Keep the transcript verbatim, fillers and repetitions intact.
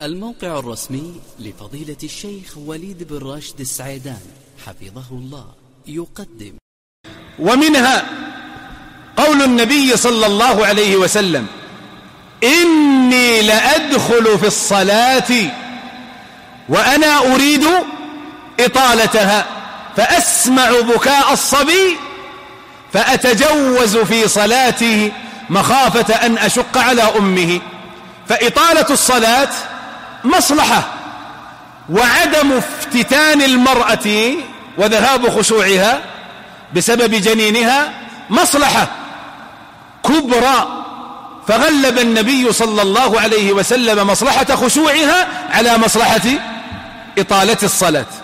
الموقع الرسمي لفضيلة الشيخ وليد بن راشد السعيدان حفظه الله يقدم. ومنها قول النبي صلى الله عليه وسلم: إني لأدخل في الصلاة وأنا أريد إطالتها فأسمع بكاء الصبي فأتجوز في صلاتي مخافة أن أشق على أمه. فإطالة الصلاة مصلحة، وعدم افتتان المرأة وذهاب خشوعها بسبب جنينها مصلحة كبرى، فغلب النبي صلى الله عليه وسلم مصلحة خشوعها على مصلحة إطالة الصلاة.